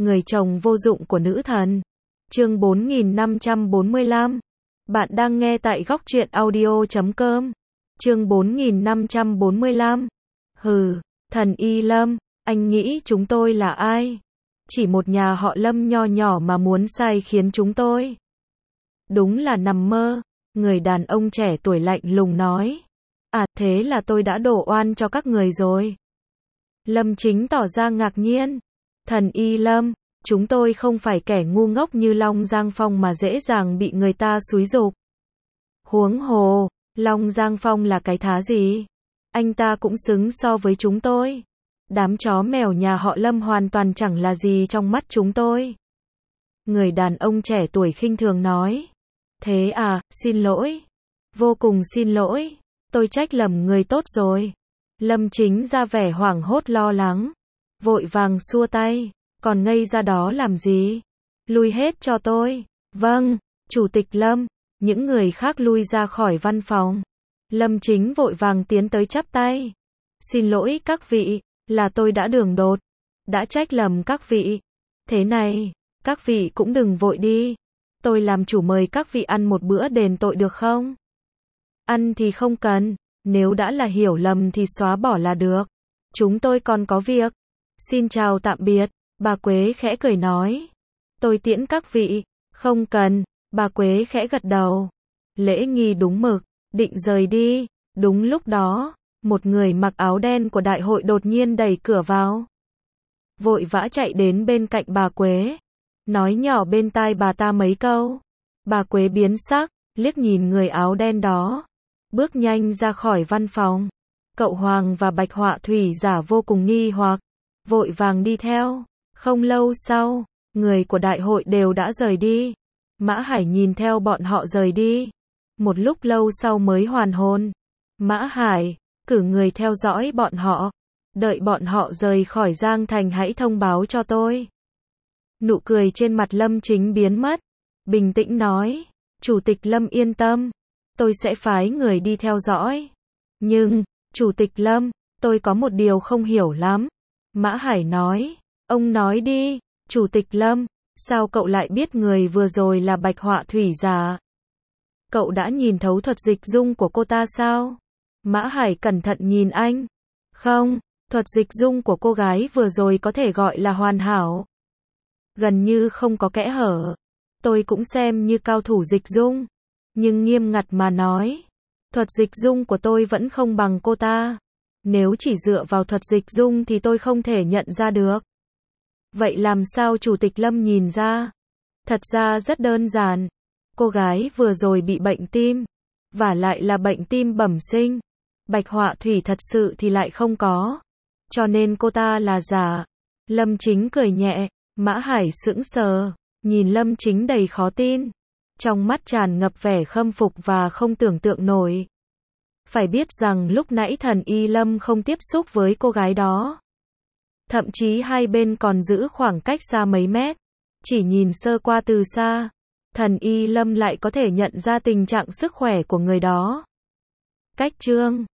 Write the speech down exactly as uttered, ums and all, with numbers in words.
người chồng vô dụng của nữ thần. Chương bốn nghìn năm trăm bốn mươi lăm. Bạn đang nghe tại góc truyện audio chấm com. Chương bốn nghìn năm trăm bốn mươi lăm. Hừ, thần Y Lâm, anh nghĩ chúng tôi là ai? Chỉ một nhà họ Lâm nho nhỏ mà muốn sai khiến chúng tôi. Đúng là nằm mơ, người đàn ông trẻ tuổi lạnh lùng nói. À, thế là tôi đã đổ oan cho các người rồi. Lâm Chính tỏ ra ngạc nhiên. Thần Y Lâm, chúng tôi không phải kẻ ngu ngốc như Long Giang Phong mà dễ dàng bị người ta xúi giục. Huống hồ, Long Giang Phong là cái thá gì? Anh ta cũng xứng so với chúng tôi. Đám chó mèo nhà họ Lâm hoàn toàn chẳng là gì trong mắt chúng tôi. Người đàn ông trẻ tuổi khinh thường nói. Thế à, xin lỗi. Vô cùng xin lỗi. Tôi trách lầm người tốt rồi. Lâm Chính ra vẻ hoảng hốt lo lắng. Vội vàng xua tay. Còn ngây ra đó làm gì? Lui hết cho tôi. Vâng, Chủ tịch Lâm. Những người khác lui ra khỏi văn phòng. Lâm Chính vội vàng tiến tới chắp tay. Xin lỗi các vị, là tôi đã đường đột. Đã trách lầm các vị. Thế này, các vị cũng đừng vội đi. Tôi làm chủ mời các vị ăn một bữa đền tội được không? Ăn thì không cần, nếu đã là hiểu lầm thì xóa bỏ là được. Chúng tôi còn có việc. Xin chào tạm biệt, bà Quế khẽ cười nói. Tôi tiễn các vị, không cần, bà Quế khẽ gật đầu. Lễ nghi đúng mực, định rời đi. Đúng lúc đó, một người mặc áo đen của đại hội đột nhiên đẩy cửa vào. Vội vã chạy đến bên cạnh bà Quế. Nói nhỏ bên tai bà ta mấy câu. Bà Quế biến sắc, liếc nhìn người áo đen đó. Bước nhanh ra khỏi văn phòng. Cậu Hoàng và Bạch Họa Thủy giả vô cùng nghi hoặc. Vội vàng đi theo. Không lâu sau, người của đại hội đều đã rời đi. Mã Hải nhìn theo bọn họ rời đi. Một lúc lâu sau mới hoàn hồn. Mã Hải, cử người theo dõi bọn họ. Đợi bọn họ rời khỏi Giang Thành hãy thông báo cho tôi. Nụ cười trên mặt Lâm Chính biến mất. Bình tĩnh nói. Chủ tịch Lâm yên tâm. Tôi sẽ phái người đi theo dõi. Nhưng, Chủ tịch Lâm, tôi có một điều không hiểu lắm. Mã Hải nói. Ông nói đi, Chủ tịch Lâm. Sao cậu lại biết người vừa rồi là Bạch Họa Thủy giả? Cậu đã nhìn thấu thuật dịch dung của cô ta sao? Mã Hải cẩn thận nhìn anh. Không, thuật dịch dung của cô gái vừa rồi có thể gọi là hoàn hảo. Gần như không có kẽ hở. Tôi cũng xem như cao thủ dịch dung. Nhưng nghiêm ngặt mà nói, thuật dịch dung của tôi vẫn không bằng cô ta. Nếu chỉ dựa vào thuật dịch dung thì tôi không thể nhận ra được. Vậy làm sao Chủ tịch Lâm nhìn ra? Thật ra rất đơn giản. Cô gái vừa rồi bị bệnh tim. Và lại là bệnh tim bẩm sinh. Bạch Họa Thủy thật sự thì lại không có. Cho nên cô ta là giả. Lâm Chính cười nhẹ. Mã Hải sững sờ. Nhìn Lâm Chính đầy khó tin. Trong mắt tràn ngập vẻ khâm phục và không tưởng tượng nổi. Phải biết rằng lúc nãy thần Y Lâm không tiếp xúc với cô gái đó. Thậm chí hai bên còn giữ khoảng cách xa mấy mét. Chỉ nhìn sơ qua từ xa, thần Y Lâm lại có thể nhận ra tình trạng sức khỏe của người đó. Cách chương